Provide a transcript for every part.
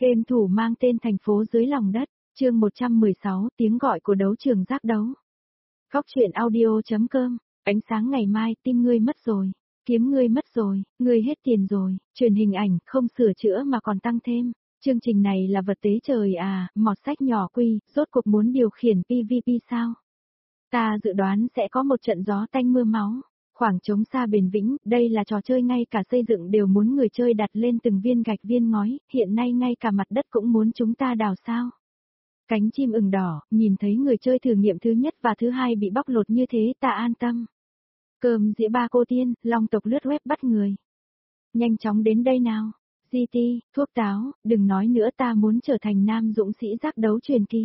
Game thủ mang tên thành phố dưới lòng đất, chương 116, tiếng gọi của đấu trường giác đấu. Góc truyện audio.com, ánh sáng ngày mai, tim ngươi mất rồi, kiếm ngươi mất rồi, ngươi hết tiền rồi, truyền hình ảnh, không sửa chữa mà còn tăng thêm. Chương trình này là vật tế trời à, mọt sách nhỏ quy, rốt cuộc muốn điều khiển PVP sao? Ta dự đoán sẽ có một trận gió tanh mưa máu. Khoảng trống xa bền vĩnh, đây là trò chơi ngay cả xây dựng đều muốn người chơi đặt lên từng viên gạch viên ngói, hiện nay ngay cả mặt đất cũng muốn chúng ta đào sao. Cánh chim ửng đỏ, nhìn thấy người chơi thử nghiệm thứ nhất và thứ hai bị bóc lột như thế ta an tâm. Cơm dĩa ba cô tiên, long tộc lướt web bắt người. Nhanh chóng đến đây nào. GT, thuốc táo, đừng nói nữa ta muốn trở thành nam dũng sĩ giác đấu truyền kỳ.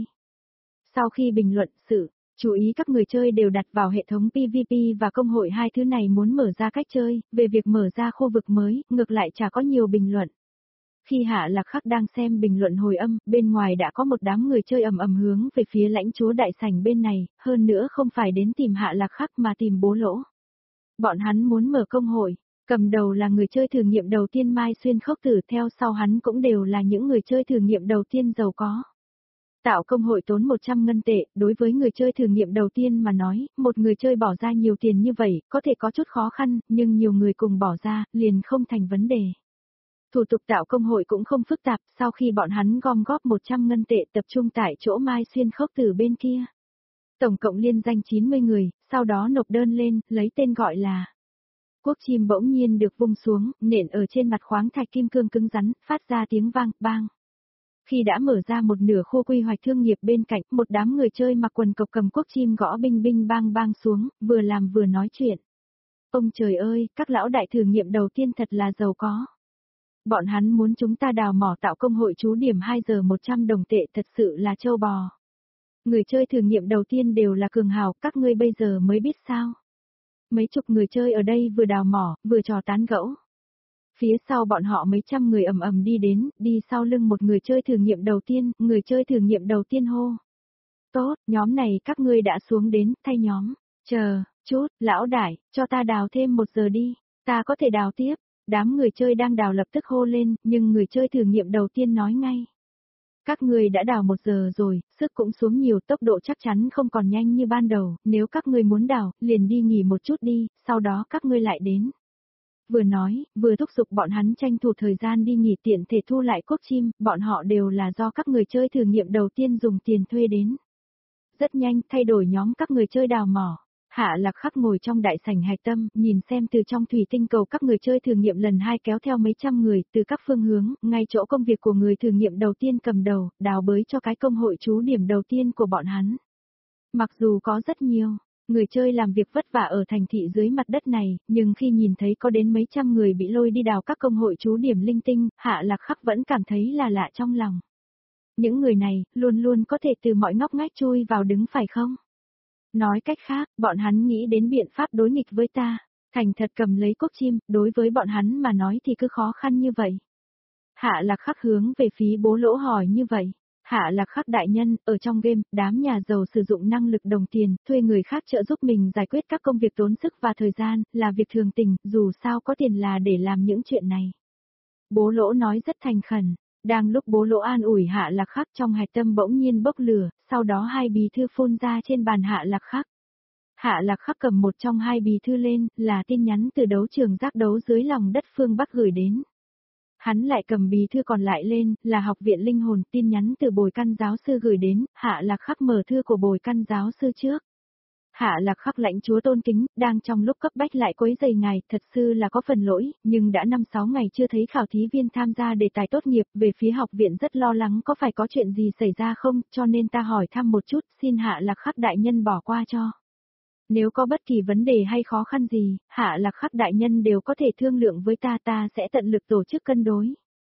Sau khi bình luận sự, chú ý các người chơi đều đặt vào hệ thống PVP và công hội hai thứ này muốn mở ra cách chơi, về việc mở ra khu vực mới, ngược lại chả có nhiều bình luận. Khi Hạ Lạc Khắc đang xem bình luận hồi âm, bên ngoài đã có một đám người chơi ầm ầm hướng về phía lãnh chúa đại sảnh bên này, hơn nữa không phải đến tìm Hạ Lạc Khắc mà tìm bố lỗ. Bọn hắn muốn mở công hội, cầm đầu là người chơi thử nghiệm đầu tiên Mai Xuyên Khốc Tử, theo sau hắn cũng đều là những người chơi thử nghiệm đầu tiên giàu có. Tạo công hội tốn 100 ngân tệ, đối với người chơi thử nghiệm đầu tiên mà nói, một người chơi bỏ ra nhiều tiền như vậy, có thể có chút khó khăn, nhưng nhiều người cùng bỏ ra, liền không thành vấn đề. Thủ tục tạo công hội cũng không phức tạp, sau khi bọn hắn gom góp 100 ngân tệ tập trung tại chỗ Mai Xuyên Khốc Tử bên kia. Tổng cộng liên danh 90 người, sau đó nộp đơn lên, lấy tên gọi là Quốc chim bỗng nhiên được vung xuống, nện ở trên mặt khoáng thạch kim cương cứng rắn, phát ra tiếng vang, bang. Khi đã mở ra một nửa khu quy hoạch thương nghiệp bên cạnh, một đám người chơi mặc quần cộc cầm quốc chim gõ binh binh bang bang xuống, vừa làm vừa nói chuyện. Ông trời ơi, các lão đại thử nghiệm đầu tiên thật là giàu có. Bọn hắn muốn chúng ta đào mỏ tạo công hội trú điểm 2 giờ 100 đồng tệ, thật sự là trâu bò. Người chơi thử nghiệm đầu tiên đều là cường hào, các ngươi bây giờ mới biết sao. Mấy chục người chơi ở đây vừa đào mỏ, vừa trò tán gẫu. Phía sau bọn họ mấy trăm người ầm ầm đi đến, đi sau lưng một người chơi thử nghiệm đầu tiên, người chơi thử nghiệm đầu tiên hô. Tốt, nhóm này các ngươi đã xuống đến, thay nhóm. Chờ, chút, lão đại, cho ta đào thêm 1 giờ đi, ta có thể đào tiếp. Đám người chơi đang đào lập tức hô lên, nhưng người chơi thử nghiệm đầu tiên nói ngay. Các ngươi đã đào 1 giờ rồi, sức cũng xuống nhiều, tốc độ chắc chắn không còn nhanh như ban đầu, nếu các ngươi muốn đào, liền đi nghỉ một chút đi, sau đó các ngươi lại đến. Vừa nói, vừa thúc giục bọn hắn tranh thủ thời gian đi nghỉ tiện thể thu lại quốc chim, bọn họ đều là do các người chơi thử nghiệm đầu tiên dùng tiền thuê đến. Rất nhanh, thay đổi nhóm các người chơi đào mỏ. Hạ Lạc Khắc ngồi trong đại sảnh hạch tâm, nhìn xem từ trong thủy tinh cầu các người chơi thử nghiệm lần 2 kéo theo mấy trăm người, từ các phương hướng, ngay chỗ công việc của người thử nghiệm đầu tiên cầm đầu, đào bới cho cái công hội trú điểm đầu tiên của bọn hắn. Mặc dù có rất nhiều người chơi làm việc vất vả ở thành thị dưới mặt đất này, nhưng khi nhìn thấy có đến mấy trăm người bị lôi đi đào các công hội trú điểm linh tinh, Hạ Lạc Khắc vẫn cảm thấy là lạ trong lòng. Những người này, luôn luôn có thể từ mọi ngóc ngách chui vào đứng phải không? Nói cách khác, bọn hắn nghĩ đến biện pháp đối nghịch với ta, thành thật cầm lấy cốc chim, đối với bọn hắn mà nói thì cứ khó khăn như vậy. Hạ Lạc Khắc hướng về phía bố lỗ hỏi như vậy. Hạ Lạc Khắc đại nhân, ở trong game, đám nhà giàu sử dụng năng lực đồng tiền, thuê người khác trợ giúp mình giải quyết các công việc tốn sức và thời gian, là việc thường tình, dù sao có tiền là để làm những chuyện này. Bố lỗ nói rất thành khẩn. Đang lúc bố lỗ an ủi Hạ Lạc Khắc, trong hạch tâm bỗng nhiên bốc lửa, sau đó 2 bì thư phun ra trên bàn Hạ Lạc Khắc. Hạ Lạc Khắc cầm một trong 2 bì thư lên, là tin nhắn từ đấu trường giác đấu dưới lòng đất phương Bắc gửi đến. Hắn lại cầm bì thư còn lại lên, là học viện linh hồn, tin nhắn từ Bồi Căn giáo sư gửi đến, Hạ Lạc Khắc mở thư của Bồi Căn giáo sư trước. Hạ Lạc Khắc lãnh chúa tôn kính, đang trong lúc cấp bách lại quấy rầy ngài, thật sự là có phần lỗi, nhưng đã 5-6 ngày chưa thấy khảo thí viên tham gia đề tài tốt nghiệp, về phía học viện rất lo lắng có phải có chuyện gì xảy ra không, cho nên ta hỏi thăm một chút, xin Hạ Lạc Khắc đại nhân bỏ qua cho. Nếu có bất kỳ vấn đề hay khó khăn gì, Hạ Lạc Khắc đại nhân đều có thể thương lượng với ta, ta sẽ tận lực tổ chức cân đối.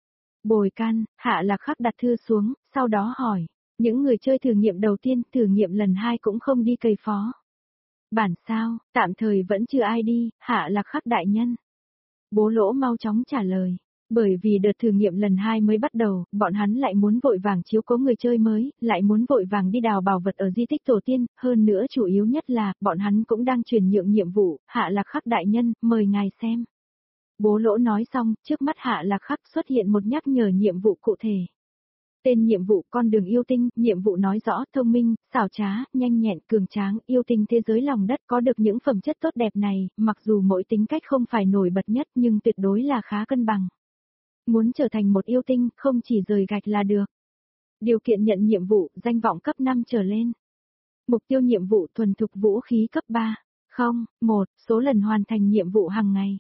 Bồi Căn, Hạ Lạc Khắc đặt thư xuống, sau đó hỏi, những người chơi thử nghiệm đầu tiên, thử nghiệm lần 2 cũng không đi cày phó. Bản sao, tạm thời vẫn chưa ai đi, Hạ Lạc Khắc đại nhân. Bố lỗ mau chóng trả lời, bởi vì đợt thử nghiệm lần 2 mới bắt đầu, bọn hắn lại muốn vội vàng chiếu cố người chơi mới, lại muốn vội vàng đi đào bảo vật ở di tích tổ tiên, hơn nữa chủ yếu nhất là, bọn hắn cũng đang chuyển nhượng nhiệm vụ, Hạ Lạc Khắc đại nhân, mời ngài xem. Bố lỗ nói xong, trước mắt Hạ Lạc Khắc xuất hiện một nhắc nhở nhiệm vụ cụ thể. Tên nhiệm vụ con đường yêu tinh, nhiệm vụ nói rõ thông minh, xảo trá, nhanh nhẹn, cường tráng, yêu tinh thế giới lòng đất có được những phẩm chất tốt đẹp này, mặc dù mỗi tính cách không phải nổi bật nhất nhưng tuyệt đối là khá cân bằng. Muốn trở thành một yêu tinh, không chỉ rời gạch là được. Điều kiện nhận nhiệm vụ, danh vọng cấp 5 trở lên. Mục tiêu nhiệm vụ thuần thục vũ khí cấp 3. 1. Số lần hoàn thành nhiệm vụ hàng ngày.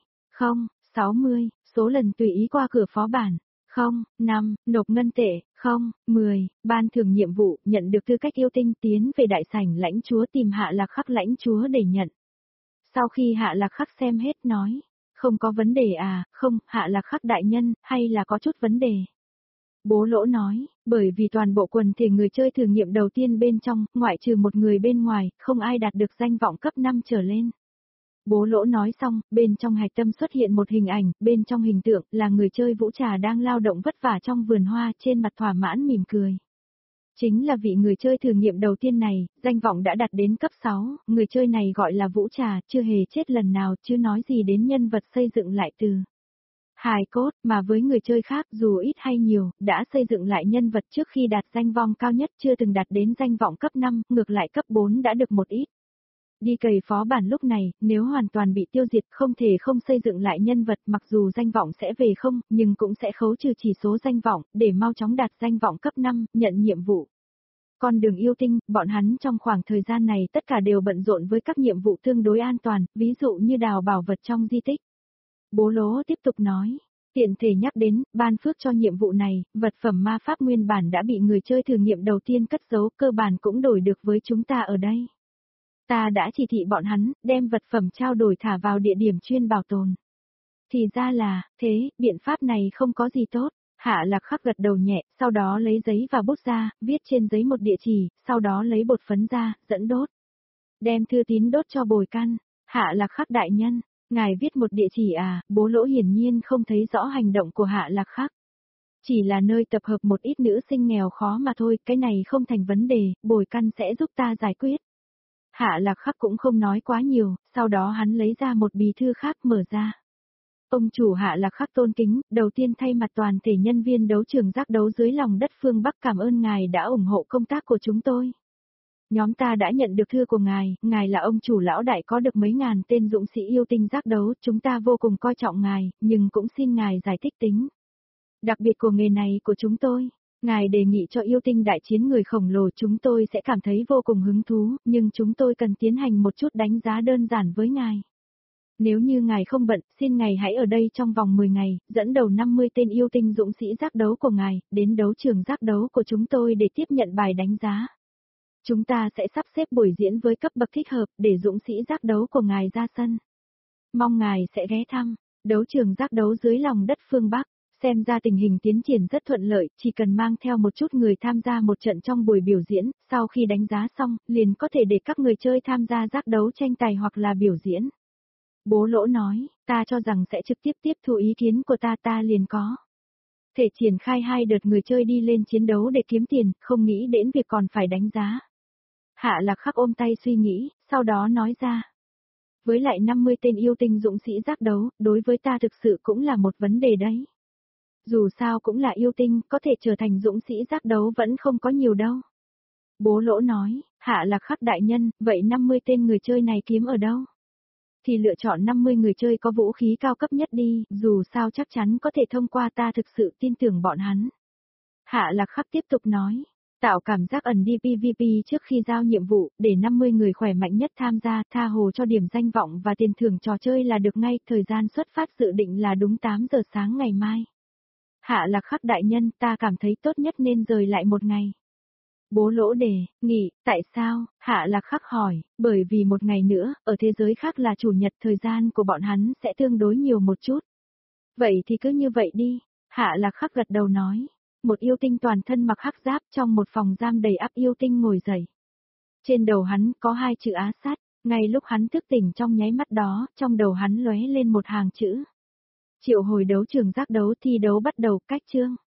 60. Số lần tùy ý qua cửa phó bản. 5. Nộp ngân tệ. 10. Ban thưởng nhiệm vụ, nhận được tư cách yêu tinh tiến về đại sảnh lãnh chúa tìm Hạ Lạc Khắc lãnh chúa để nhận. Sau khi Hạ Lạc Khắc xem hết nói. Không có vấn đề à, không, Hạ Lạc Khắc đại nhân, hay là có chút vấn đề. Bố Lỗ nói, bởi vì toàn bộ quần thể người chơi thử nghiệm đầu tiên bên trong, ngoại trừ một người bên ngoài, không ai đạt được danh vọng cấp 5 trở lên. Bố Lỗ nói xong, bên trong hạch tâm xuất hiện một hình ảnh, bên trong hình tượng là người chơi Vũ Trà đang lao động vất vả trong vườn hoa, trên mặt thỏa mãn mỉm cười. Chính là vị người chơi thử nghiệm đầu tiên này, danh vọng đã đạt đến cấp 6, người chơi này gọi là Vũ Trà, chưa hề chết lần nào, chứ nói gì đến nhân vật xây dựng lại từ hài cốt, mà với người chơi khác dù ít hay nhiều, đã xây dựng lại nhân vật trước khi đạt danh vọng cao nhất chưa từng đạt đến danh vọng cấp 5, ngược lại cấp 4 đã được một ít. Đi cày phó bản lúc này, nếu hoàn toàn bị tiêu diệt không thể không xây dựng lại nhân vật, mặc dù danh vọng sẽ về không, nhưng cũng sẽ khấu trừ chỉ số danh vọng, để mau chóng đạt danh vọng cấp 5, nhận nhiệm vụ. Con đường yêu tinh, bọn hắn trong khoảng thời gian này tất cả đều bận rộn với các nhiệm vụ tương đối an toàn, ví dụ như đào bảo vật trong di tích. Bố Lỗ tiếp tục nói, tiện thể nhắc đến, ban phước cho nhiệm vụ này, vật phẩm ma pháp nguyên bản đã bị người chơi thử nghiệm đầu tiên cất giấu, cơ bản cũng đổi được với chúng ta ở đây. Ta đã chỉ thị bọn hắn, đem vật phẩm trao đổi thả vào địa điểm chuyên bảo tồn. Thì ra là, thế, biện pháp này không có gì tốt. Hạ Lạc Khắc gật đầu nhẹ, sau đó lấy giấy và bút ra, viết trên giấy một địa chỉ, sau đó lấy bột phấn ra, dẫn đốt. Đem thư tín đốt cho Bồi Căn. Hạ Lạc Khắc đại nhân, ngài viết một địa chỉ à, Bố Lỗ hiển nhiên không thấy rõ hành động của Hạ Lạc Khắc. Chỉ là nơi tập hợp một ít nữ sinh nghèo khó mà thôi, cái này không thành vấn đề, Bồi Căn sẽ giúp ta giải quyết. Hạ Lạc Khắc cũng không nói quá nhiều, sau đó hắn lấy ra một bì thư khác mở ra. Ông chủ Hạ Lạc Khắc tôn kính, đầu tiên thay mặt toàn thể nhân viên đấu trường giác đấu dưới lòng đất phương Bắc cảm ơn ngài đã ủng hộ công tác của chúng tôi. Nhóm ta đã nhận được thư của ngài là ông chủ lão đại có được mấy ngàn tên dũng sĩ yêu tinh giác đấu, chúng ta vô cùng coi trọng ngài, nhưng cũng xin ngài giải thích tính đặc biệt của nghề này của chúng tôi. Ngài đề nghị cho yêu tinh đại chiến người khổng lồ chúng tôi sẽ cảm thấy vô cùng hứng thú, nhưng chúng tôi cần tiến hành một chút đánh giá đơn giản với ngài. Nếu như ngài không bận, xin ngài hãy ở đây trong vòng 10 ngày, dẫn đầu 50 tên yêu tinh dũng sĩ giác đấu của ngài, đến đấu trường giác đấu của chúng tôi để tiếp nhận bài đánh giá. Chúng ta sẽ sắp xếp buổi diễn với cấp bậc thích hợp, để dũng sĩ giác đấu của ngài ra sân. Mong ngài sẽ ghé thăm, đấu trường giác đấu dưới lòng đất phương Bắc. Xem ra tình hình tiến triển rất thuận lợi, chỉ cần mang theo một chút người tham gia một trận trong buổi biểu diễn, sau khi đánh giá xong, liền có thể để các người chơi tham gia giác đấu tranh tài hoặc là biểu diễn. Bố Lỗ nói, ta cho rằng sẽ trực tiếp tiếp thu ý kiến của ta liền có thể triển khai 2 đợt người chơi đi lên chiến đấu để kiếm tiền, không nghĩ đến việc còn phải đánh giá. Hạ Lạc Khắc ôm tay suy nghĩ, sau đó nói ra. Với lại 50 tên yêu tinh dũng sĩ giác đấu, đối với ta thực sự cũng là một vấn đề đấy. Dù sao cũng là yêu tinh, có thể trở thành dũng sĩ giác đấu vẫn không có nhiều đâu. Bố Lỗ nói, Hạ Lạc Khắc đại nhân, vậy 50 tên người chơi này kiếm ở đâu? Thì lựa chọn 50 người chơi có vũ khí cao cấp nhất đi, dù sao chắc chắn có thể thông qua ta thực sự tin tưởng bọn hắn. Hạ Lạc Khắc tiếp tục nói, tạo cảm giác ẩn đi PVP trước khi giao nhiệm vụ, để 50 người khỏe mạnh nhất tham gia, tha hồ cho điểm danh vọng và tiền thưởng trò chơi là được ngay, thời gian xuất phát dự định là đúng 8 giờ sáng ngày mai. Hạ Lạc Khắc đại nhân, ta cảm thấy tốt nhất nên rời lại một ngày. Bố Lỗ đề nghị, tại sao? Hạ Lạc Khắc hỏi, bởi vì một ngày nữa, ở thế giới khác là chủ nhật, thời gian của bọn hắn sẽ tương đối nhiều một chút. Vậy thì cứ như vậy đi. Hạ Lạc Khắc gật đầu nói. Một yêu tinh toàn thân mặc hắc giáp trong một phòng giam đầy ắp yêu tinh ngồi dậy. Trên đầu hắn có 2 chữ Á Sát, ngay lúc hắn thức tỉnh trong nháy mắt đó, trong đầu hắn lóe lên một hàng chữ. Triệu hồi đấu trường giác đấu thi đấu bắt đầu, cách chương.